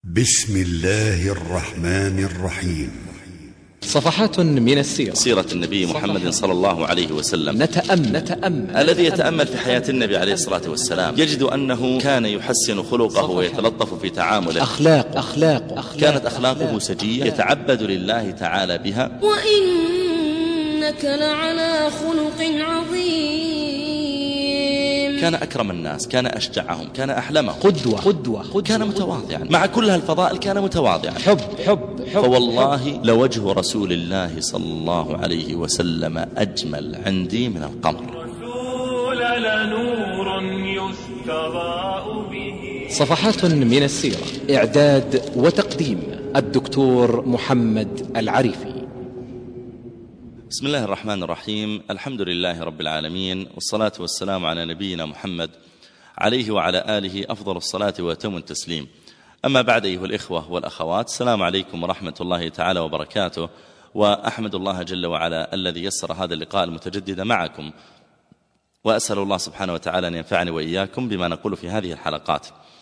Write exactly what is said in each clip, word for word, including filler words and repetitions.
بسم الله الرحمن الرحيم. صفحات من السيرة. سيرة النبي محمد صلى الله عليه وسلم. نتأمل, نتأمل الذي يتأمل في حياة النبي عليه الصلاة والسلام يجد أنه كان يحسن خلقه ويتلطف في تعامله. أخلاق أخلاق, أخلاق كانت أخلاقه سجية يتعبد لله تعالى بها. وإنك لعلى خلق عظيم. كان أكرم الناس، كان أشجعهم، كان أحلمهم، قدوة, قدوة, قدوة كان متواضعا. مع كل هالفضائل كان متواضعا. حب حب, حب فوالله حب لوجه رسول الله صلى الله عليه وسلم أجمل عندي من القمر. رسول لنور يستضاء به. صفحات من السيرة. إعداد وتقديم الدكتور محمد العريفي. بسم الله الرحمن الرحيم. الحمد لله رب العالمين، والصلاة والسلام على نبينا محمد عليه وعلى آله أفضل الصلاة وأتم التسليم. أما بعد أيها الإخوة والأخوات، السلام عليكم ورحمة الله تعالى وبركاته. وأحمد الله جل وعلا الذي يسر هذا اللقاء المتجدد معكم، وأسأل الله سبحانه وتعالى أن ينفعني وإياكم بما نقول في هذه الحلقات.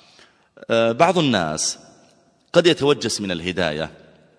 بعض الناس قد يتوجس من الهداية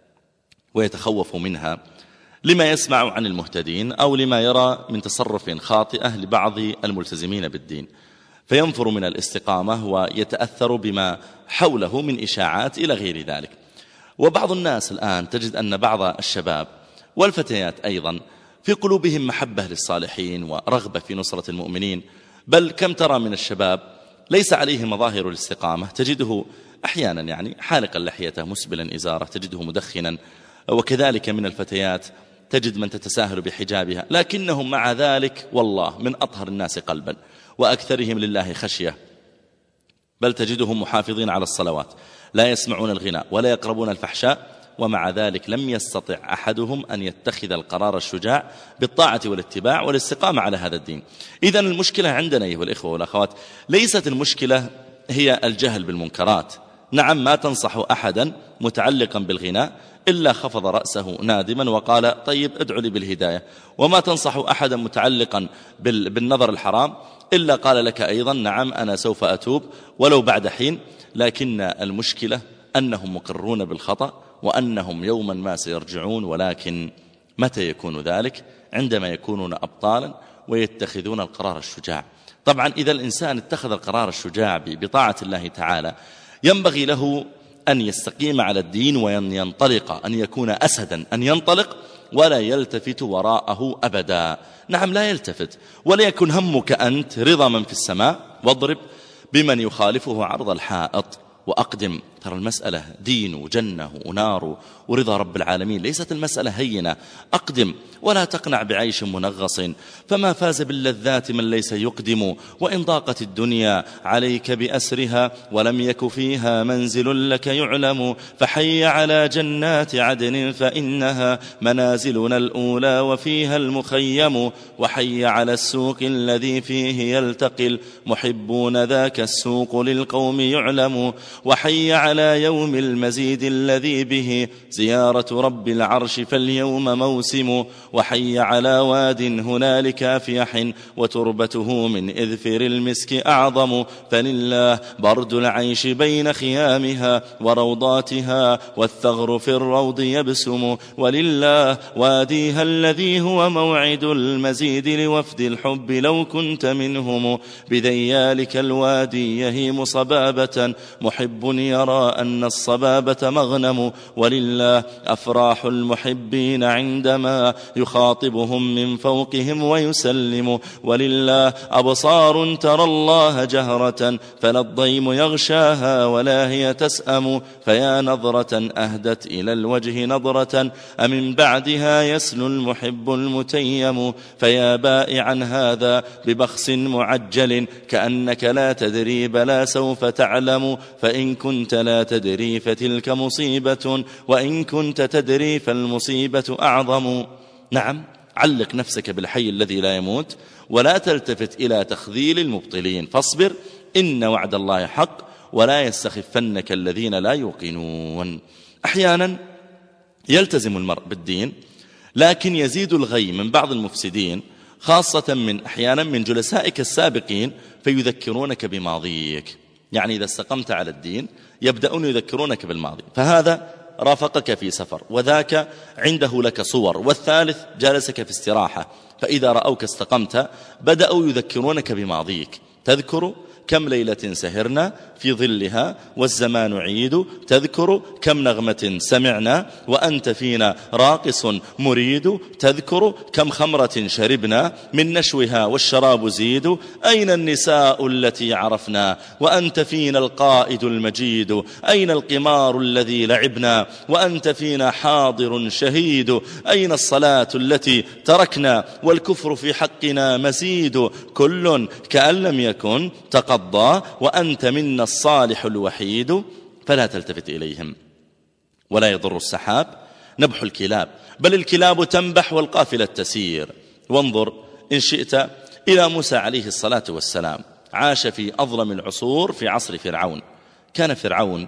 ويتخوف منها لما يسمع عن المهتدين أو لما يرى من تصرف خاطئة لبعض الملتزمين بالدين، فينفر من الاستقامة ويتأثر بما حوله من إشاعات إلى غير ذلك. وبعض الناس الآن تجد أن بعض الشباب والفتيات أيضا في قلوبهم محبة للصالحين ورغبة في نصرة المؤمنين، بل كم ترى من الشباب ليس عليه مظاهر الاستقامة، تجده أحيانا يعني حالقا لحيته مسبلا إزاره، تجده مدخنا، وكذلك من الفتيات تجد من تتساهل بحجابها، لكنهم مع ذلك والله من أطهر الناس قلبا وأكثرهم لله خشية، بل تجدهم محافظين على الصلوات، لا يسمعون الغناء ولا يقربون الفحشاء، ومع ذلك لم يستطع أحدهم أن يتخذ القرار الشجاع بالطاعة والاتباع والاستقامة على هذا الدين. إذن المشكلة عندنا أيها الإخوة والأخوات ليست المشكلة هي الجهل بالمنكرات. نعم، ما تنصح أحدا متعلقا بالغناء إلا خفض رأسه نادما وقال طيب ادعوا لي بالهداية، وما تنصح أحدا متعلقا بالنظر الحرام إلا قال لك أيضا نعم أنا سوف أتوب ولو بعد حين. لكن المشكلة أنهم مقرون بالخطأ وأنهم يوما ما سيرجعون، ولكن متى يكون ذلك؟ عندما يكونون أبطالا ويتخذون القرار الشجاع. طبعا إذا الإنسان اتخذ القرار الشجاع بطاعة الله تعالى ينبغي له أن يستقيم على الدين وأن ينطلق، أن يكون أسدا، أن ينطلق ولا يلتفت وراءه أبدا. نعم، لا يلتفت، ولا يكن همك أنت رضا من في السماء واضرب بمن يخالفه عرض الحائط وأقدم. ترى المسألة دين وجنة ونار ورضا رب العالمين، ليست المسألة هينة. أقدم ولا تقنع بعيش منغص، فما فاز باللذات من ليس يقدم. وإن ضاقت الدنيا عليك بأسرها ولم يك فيها منزل لك يعلم، فحي على جنات عدن فإنها منازلنا الأولى وفيها المخيم. وحي على السوق الذي فيه يلتقي المحبون، ذاك السوق للقوم يعلم. وحي على يوم المزيد الذي به زيارة رب العرش فاليوم موسم. وحي على واد هنالك أفيح وتربته من إذفر المسك أعظم، فلله برد العيش بين خيامها وروضاتها والثغر في الروض يبسم. ولله واديها الذي هو موعد المزيد لوفد الحب لو كنت منهم. بذيالك الوادي يهيم صبابة محب يرى أن الصبابة مغنم. ولله أفراح المحبين عندما يخاطبهم من فوقهم ويسلم. ولله أبصار ترى الله جهرة فلا الضيم يغشاها ولا هي تسأم. فيا نظرة أهدت إلى الوجه نظرة أمن بعدها يسلو المحب المتيم. فيا بائعا هذا ببخس معجل كأنك لا تدري بلا سوف تعلم. فإن كنت لا تدري فتلك مصيبة، وإن كنت تدري فالمصيبة أعظم. نعم، علق نفسك بالحي الذي لا يموت ولا تلتفت إلى تخذيل المبطلين، فاصبر إن وعد الله حق ولا يستخفنك الذين لا يوقنون. أحيانا يلتزم المرء بالدين لكن يزيد الغي من بعض المفسدين، خاصة من أحيانا من جلسائك السابقين، فيذكرونك بماضيك. يعني إذا استقمت على الدين يبدأون يذكرونك بالماضي. فهذا رافقك في سفر، وذاك عنده لك صور، والثالث جالسك في استراحة، فإذا رأوك استقمت بدأوا يذكرونك بماضيك. تذكر كم ليلة سهرنا في ظلها والزمان عيد، تذكر كم نغمة سمعنا وأنت فينا راقص مريد، تذكر كم خمرة شربنا من نشوها والشراب زيد، أين النساء التي عرفنا وأنت فينا القائد المجيد، أين القمار الذي لعبنا وأنت فينا حاضر شهيد، أين الصلاة التي تركنا والكفر في حقنا مزيد، كل كأن لم يكن تقضى وأنت منا الصالح الوحيد، فلا تلتفت إليهم. ولا يضر السحاب نبح الكلاب، بل الكلاب تنبح والقافلة تسير. وانظر إن شئت إلى موسى عليه الصلاة والسلام، عاش في أظلم العصور في عصر فرعون. كان فرعون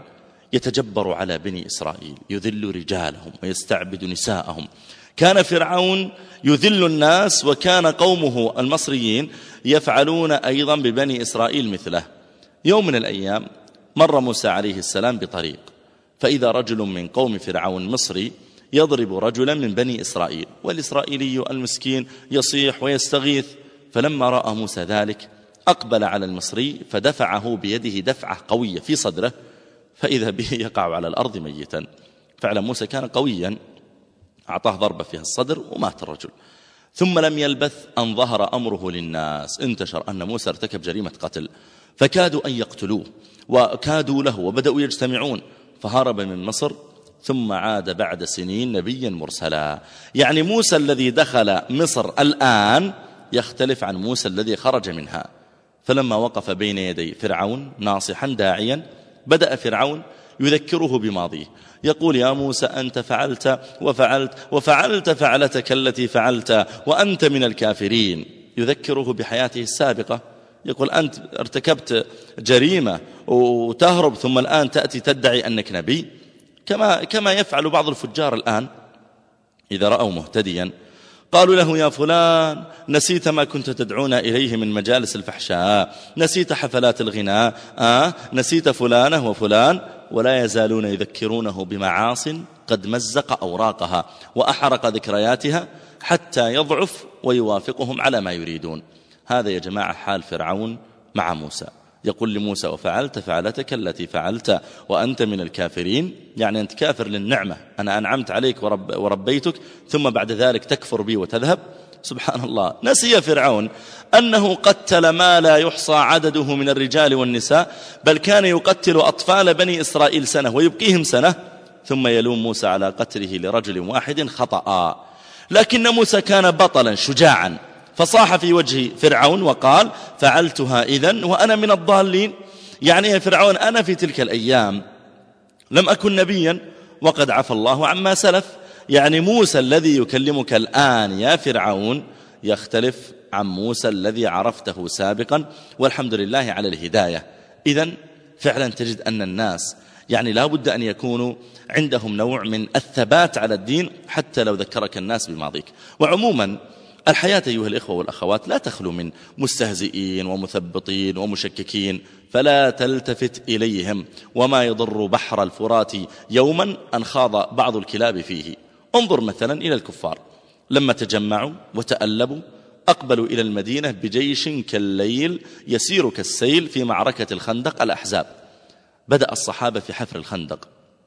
يتجبر على بني إسرائيل، يذل رجالهم ويستعبد نساءهم. كان فرعون يذل الناس، وكان قومه المصريين يفعلون أيضا ببني إسرائيل مثله. يوم من الأيام مر موسى عليه السلام بطريق، فإذا رجل من قوم فرعون مصري يضرب رجلا من بني إسرائيل، والإسرائيلي المسكين يصيح ويستغيث. فلما رأى موسى ذلك أقبل على المصري فدفعه بيده دفعة قوية في صدره، فإذا به يقع على الأرض ميتا. فعلا موسى كان قويا، أعطاه ضربة فيها الصدر ومات الرجل. ثم لم يلبث أن ظهر أمره للناس، انتشر أن موسى ارتكب جريمة قتل، فكادوا أن يقتلوه وكادوا له وبدأوا يجتمعون، فهرب من مصر ثم عاد بعد سنين نبيا مرسلا. يعني موسى الذي دخل مصر الآن يختلف عن موسى الذي خرج منها. فلما وقف بين يدي فرعون ناصحا داعيا، بدأ فرعون يذكره بماضيه، يقول: يا موسى أنت فعلت وفعلت وفعلت فعلتك التي فعلت وأنت من الكافرين. يذكره بحياته السابقة، يقول: أنت ارتكبت جريمة وتهرب، ثم الآن تأتي تدعي أنك نبي، كما كما يفعل بعض الفجار الآن إذا رأوا مهتديا قالوا له: يا فلان نسيت ما كنت تدعونا إليه من مجالس الفحشاء، نسيت حفلات الغناء، آه نسيت فلانة وفلان، ولا يزالون يذكرونه بمعاص قد مزق أوراقها وأحرق ذكرياتها حتى يضعف ويوافقهم على ما يريدون. هذا يا جماعة حال فرعون مع موسى. يقول لموسى: وفعلت فعلتك التي فعلت وأنت من الكافرين، يعني أنت كافر للنعمة، أنا أنعمت عليك ورب وربيتك، ثم بعد ذلك تكفر بي وتذهب. سبحان الله، نسي فرعون أنه قتل ما لا يحصى عدده من الرجال والنساء، بل كان يقتل أطفال بني إسرائيل سنة ويبقيهم سنة، ثم يلوم موسى على قتله لرجل واحد خطأ. لكن موسى كان بطلا شجاعا، فصاح في وجه فرعون وقال: فعلتها إذن وأنا من الضالين. يعني يا فرعون أنا في تلك الأيام لم أكن نبيا وقد عفى الله عما سلف. يعني موسى الذي يكلمك الآن يا فرعون يختلف عن موسى الذي عرفته سابقا، والحمد لله على الهداية. إذن فعلا تجد أن الناس يعني لا بد أن يكونوا عندهم نوع من الثبات على الدين حتى لو ذكرك الناس بماضيك. وعموما الحياة أيها الإخوة والأخوات لا تخلو من مستهزئين ومثبطين ومشككين، فلا تلتفت إليهم. وما يضر بحر الفرات يوما أن خاض بعض الكلاب فيه. انظر مثلا إلى الكفار لما تجمعوا وتألبوا، أقبلوا إلى المدينة بجيش كالليل يسير كالسيل في معركة الخندق الأحزاب. بدأ الصحابة في حفر الخندق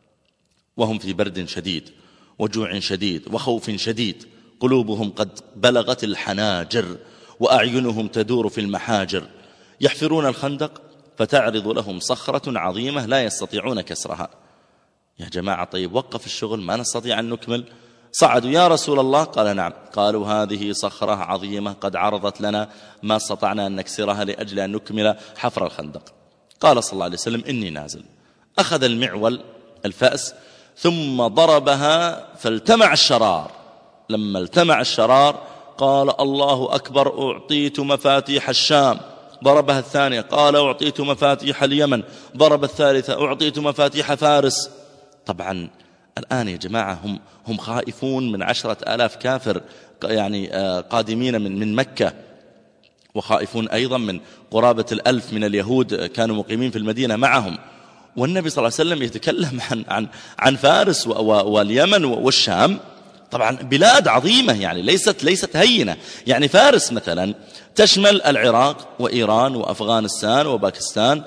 وهم في برد شديد وجوع شديد وخوف شديد، قلوبهم قد بلغت الحناجر وأعينهم تدور في المحاجر. يحفرون الخندق فتعرض لهم صخرة عظيمة لا يستطيعون كسرها. يا جماعة طيب وقف الشغل، ما نستطيع أن نكمل. صعدوا: يا رسول الله. قال: نعم. قالوا: هذه صخرة عظيمة قد عرضت لنا، ما استطعنا أن نكسرها لأجل أن نكمل حفر الخندق. قال صلى الله عليه وسلم: إني نازل. أخذ المعول الفأس ثم ضربها فالتمع الشرار. لما التمع الشرار قال: الله أكبر، أعطيت مفاتيح الشام. ضربها الثانية قال: أعطيت مفاتيح اليمن. ضرب الثالثة: أعطيت مفاتيح فارس. طبعا الآن يا جماعة هم, هم خائفون من عشرة آلاف كافر يعني قادمين من, من مكة، وخائفون أيضا من قرابة الألف من اليهود كانوا مقيمين في المدينة معهم. والنبي صلى الله عليه وسلم يتكلم عن, عن, عن فارس واليمن والشام، طبعا بلاد عظيمة يعني ليست, ليست هينة. يعني فارس مثلا تشمل العراق وإيران وأفغانستان وباكستان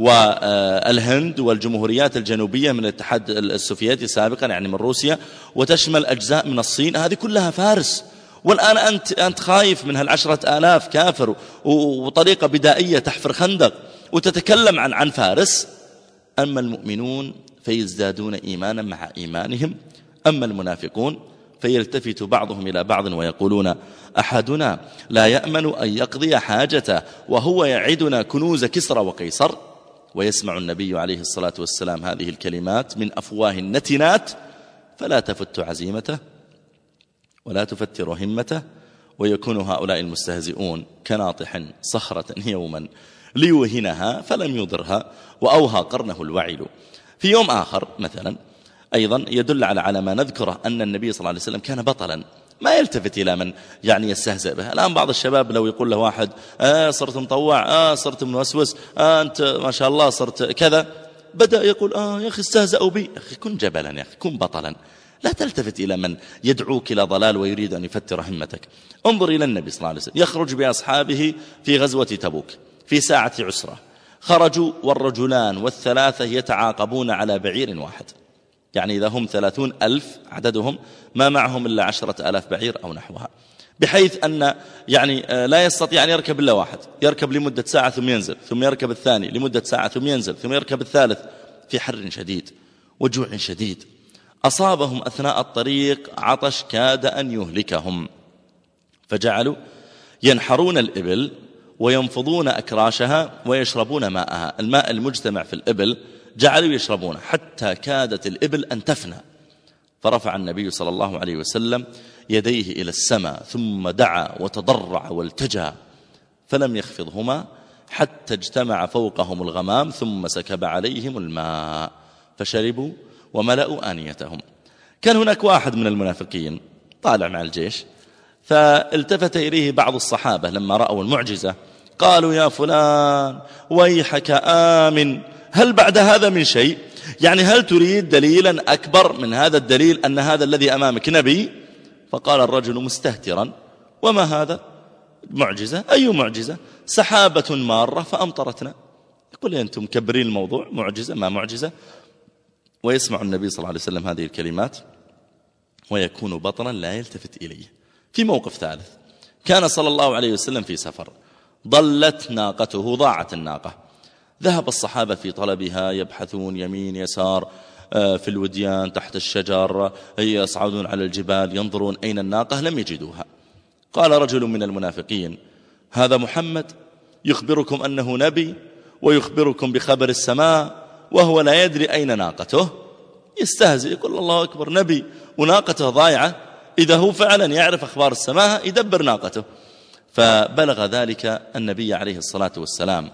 والهند والجمهوريات الجنوبية من الاتحاد السوفيتي سابقا يعني من روسيا، وتشمل أجزاء من الصين، هذه كلها فارس. والآن أنت, أنت خايف من هالعشرة آلاف كافر وطريقة بدائية تحفر خندق وتتكلم عن, عن فارس. أما المؤمنون فيزدادون إيمانا مع إيمانهم، أما المنافقون فيلتفت بعضهم إلى بعض ويقولون أحدنا لا يأمن أن يقضي حاجته وهو يعدنا كنوز كسرى وقيصر. ويسمع النبي عليه الصلاة والسلام هذه الكلمات من أفواه النتنات فلا تفت عزيمته ولا تفتر همته، ويكون هؤلاء المستهزئون كناطح صخرة يوما ليوهنها فلم يضرها وأوهى قرنه الوعل. في يوم آخر مثلا أيضا يدل على على ما نذكره أن النبي صلى الله عليه وسلم كان بطلا ما يلتفت إلى من يعني يستهزئ به. الآن بعض الشباب لو يقول له واحد آه صرت مطوع، آه صرت موسوس، آه أنت ما شاء الله صرت كذا، بدأ يقول آه يا أخي استهزأوا بي. يا أخي كن جبلا، يا أخي كن بطلا، لا تلتفت إلى من يدعوك إلى ضلال ويريد أن يفتر همتك. انظر إلى النبي صلى الله عليه وسلم يخرج بأصحابه في غزوة تبوك في ساعة عسرة، خرجوا والرجلان والثلاثة يتعاقبون على بعير واحد، يعني إذا هم ثلاثون ألف عددهم ما معهم إلا عشرة ألاف بعير أو نحوها، بحيث أن يعني لا يستطيع أن يركب إلا واحد، يركب لمدة ساعة ثم ينزل، ثم يركب الثاني لمدة ساعة ثم ينزل، ثم يركب الثالث، في حر شديد وجوع شديد. أصابهم أثناء الطريق عطش كاد أن يهلكهم، فجعلوا ينحرون الإبل وينفضون أكراشها ويشربون ماءها، الماء المجتمع في الإبل جعلوا يشربونه حتى كادت الإبل أن تفنى. فرفع النبي صلى الله عليه وسلم يديه إلى السماء ثم دعا وتضرع والتجا فلم يخفضهما حتى اجتمع فوقهم الغمام ثم سكب عليهم الماء فشربوا وملأوا آنيتهم. كان هناك واحد من المنافقين طالع مع الجيش، فالتفت إليه بعض الصحابة لما رأوا المعجزة قالوا يا فلان ويحك آمن، هل بعد هذا من شيء؟ يعني هل تريد دليلا أكبر من هذا الدليل أن هذا الذي أمامك نبي؟ فقال الرجل مستهترا وما هذا؟ معجزة. أي معجزة؟ سحابة مارة فأمطرتنا. يقول أنتم مكبرين الموضوع، معجزة ما معجزة. ويسمع النبي صلى الله عليه وسلم هذه الكلمات ويكون بطلا لا يلتفت إليه. في موقف ثالث، كان صلى الله عليه وسلم في سفر، ضلت ناقته، ضاعت الناقة، ذهب الصحابة في طلبها يبحثون يمين يسار في الوديان تحت الشجر، يصعدون على الجبال ينظرون أين الناقة، لم يجدوها. قال رجل من المنافقين هذا محمد يخبركم أنه نبي ويخبركم بخبر السماء وهو لا يدري أين ناقته، يستهزئ يقول الله أكبر نبي وناقته ضايعة، إذا هو فعلا يعرف أخبار السماء يدبر ناقته. فبلغ ذلك النبي عليه الصلاة والسلام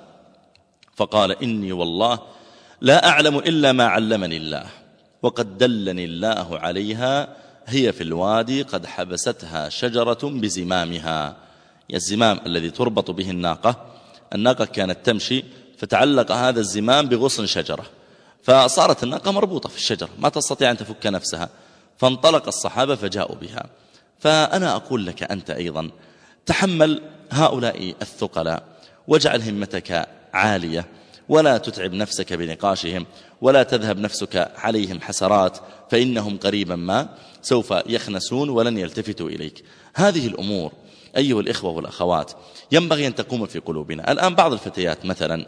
فقال إني والله لا أعلم إلا ما علمني الله وقد دلني الله عليها، هي في الوادي قد حبستها شجرة بزمامها. الزمام الذي تربط به الناقة، الناقة كانت تمشي فتعلق هذا الزمام بغصن شجرة، فصارت الناقة مربوطة في الشجرة ما تستطيع أن تفك نفسها، فانطلق الصحابة فجاءوا بها. فأنا أقول لك أنت أيضا تحمل هؤلاء الثقلاء واجعل همتك عالية ولا تتعب نفسك بنقاشهم ولا تذهب نفسك عليهم حسرات، فإنهم قريبا ما سوف يخنسون ولن يلتفتوا إليك. هذه الأمور أيها الإخوة والأخوات ينبغي أن تقوم في قلوبنا. الآن بعض الفتيات مثلا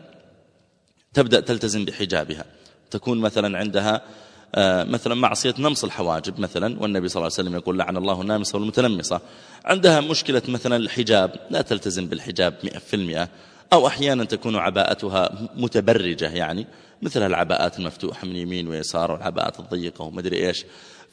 تبدأ تلتزم بحجابها، تكون مثلا عندها مثلا معصية نمص الحواجب مثلا، والنبي صلى الله عليه وسلم يقول لعن الله النامصة والمتنمصة. عندها مشكلة مثلا الحجاب، لا تلتزم بالحجاب مئة في المئة، أو أحيانا تكون عباءتها متبرجة، يعني مثل العباءات المفتوحة من يمين ويسار والعباءات الضيقة ومدري إيش.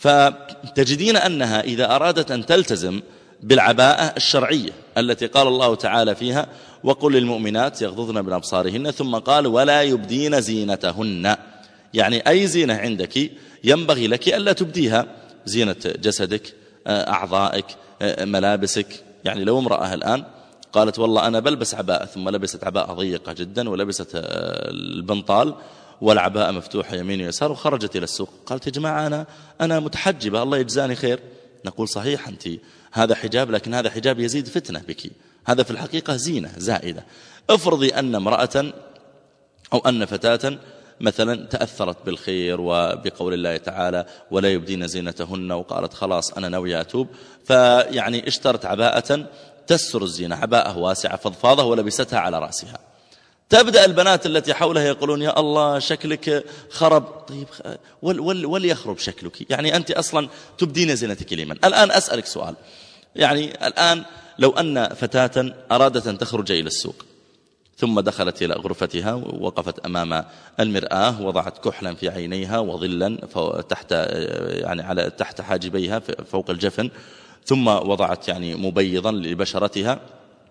فتجدين أنها إذا أرادت أن تلتزم بالعباءة الشرعية التي قال الله تعالى فيها وقل للمؤمنات يغضضن من أبصارهن، ثم قال ولا يبدين زينتهن، يعني أي زينة عندك ينبغي لك ألا تبديها، زينة جسدك، أعضائك، ملابسك. يعني لو امرأة الآن قالت والله أنا بلبس عباءة، ثم لبست عباءة ضيقة جدا ولبست البنطال والعباءة مفتوحة يمين ويسار وخرجت إلى السوق. قالت يا جماعة أنا, أنا متحجبة الله يجزاني خير. نقول صحيح أنت هذا حجاب، لكن هذا حجاب يزيد فتنة بك، هذا في الحقيقة زينة زائدة. افرضي أن امرأة أو أن فتاة مثلا تأثرت بالخير وبقول الله تعالى ولا يبدين زينتهن، وقالت خلاص أنا ناوية أتوب، فيعني اشترت عباءة تستر الزينة، عباءة واسعة فضفاضة ولبستها على رأسها. تبدأ البنات التي حولها يقولون يا الله شكلك خرب. طيب ول ول وليخرب شكلك، يعني أنت أصلا تبدين زينتك لمن؟ الآن أسألك سؤال، يعني الآن لو أن فتاة أرادت أن تخرج إلى السوق ثم دخلت إلى غرفتها ووقفت أمام المرآة، وضعت كحلا في عينيها وظلا تحت يعني على تحت حاجبيها فوق الجفن، ثم وضعت يعني مبيضا لبشرتها،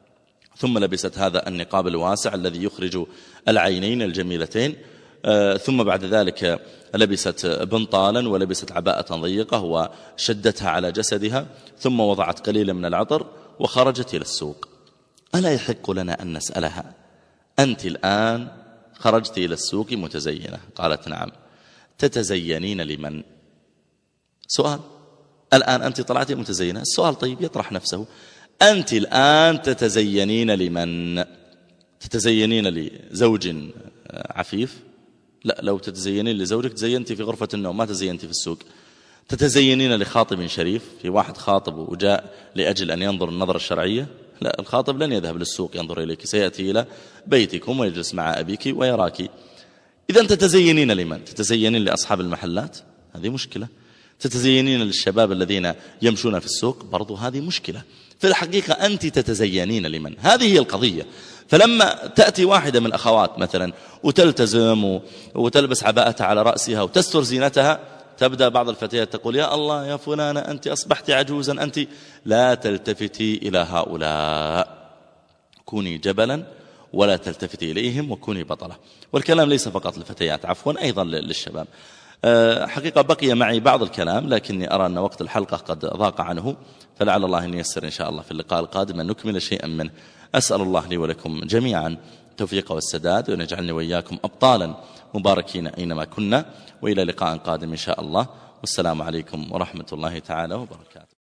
ثم لبست هذا النقاب الواسع الذي يخرج العينين الجميلتين، ثم بعد ذلك لبست بنطالا ولبست عباءة ضيقة وشدتها على جسدها، ثم وضعت قليلا من العطر وخرجت إلى السوق. ألا يحق لنا أن نسألها أنت الآن خرجت إلى السوق متزينة؟ قالت نعم. تتزينين لمن؟ سؤال. الآن أنت طلعت متزينة، السؤال طيب يطرح نفسه، أنت الآن تتزينين لمن؟ تتزينين لزوج عفيف؟ لا، لو تتزينين لزوجك تزينتي في غرفة النوم، ما تزينتي في السوق. تتزينين لخاطب شريف، في واحد خاطب وجاء لأجل أن ينظر النظرة الشرعية، لا، الخاطب لن يذهب للسوق ينظر إليك، سيأتي إلى بيتكم ويجلس مع أبيك ويراك. إذا تتزينين لمن؟ تتزينين لأصحاب المحلات؟ هذه مشكلة. تتزينين للشباب الذين يمشون في السوق؟ برضو هذه مشكلة. في الحقيقة أنت تتزينين لمن؟ هذه هي القضية. فلما تأتي واحدة من الأخوات مثلا وتلتزم وتلبس عباءتها على رأسها وتستر زينتها، تبدأ بعض الفتيات تقول يا الله يا فلانة أنت أصبحت عجوزا أنت. لا تلتفتي إلى هؤلاء، كوني جبلا ولا تلتفتي إليهم وكوني بطلة. والكلام ليس فقط للفتيات، عفوا أيضا للشباب. حقيقة بقي معي بعض الكلام، لكني أرى أن وقت الحلقة قد ضاق عنه، فلعل الله أن ييسر إن شاء الله في اللقاء القادم أن نكمل شيئا منه. أسأل الله لي ولكم جميعا التوفيق والسداد، وأن يجعلني وإياكم أبطالا مباركين أينما كنا، وإلى لقاء قادم إن شاء الله، والسلام عليكم ورحمة الله تعالى وبركاته.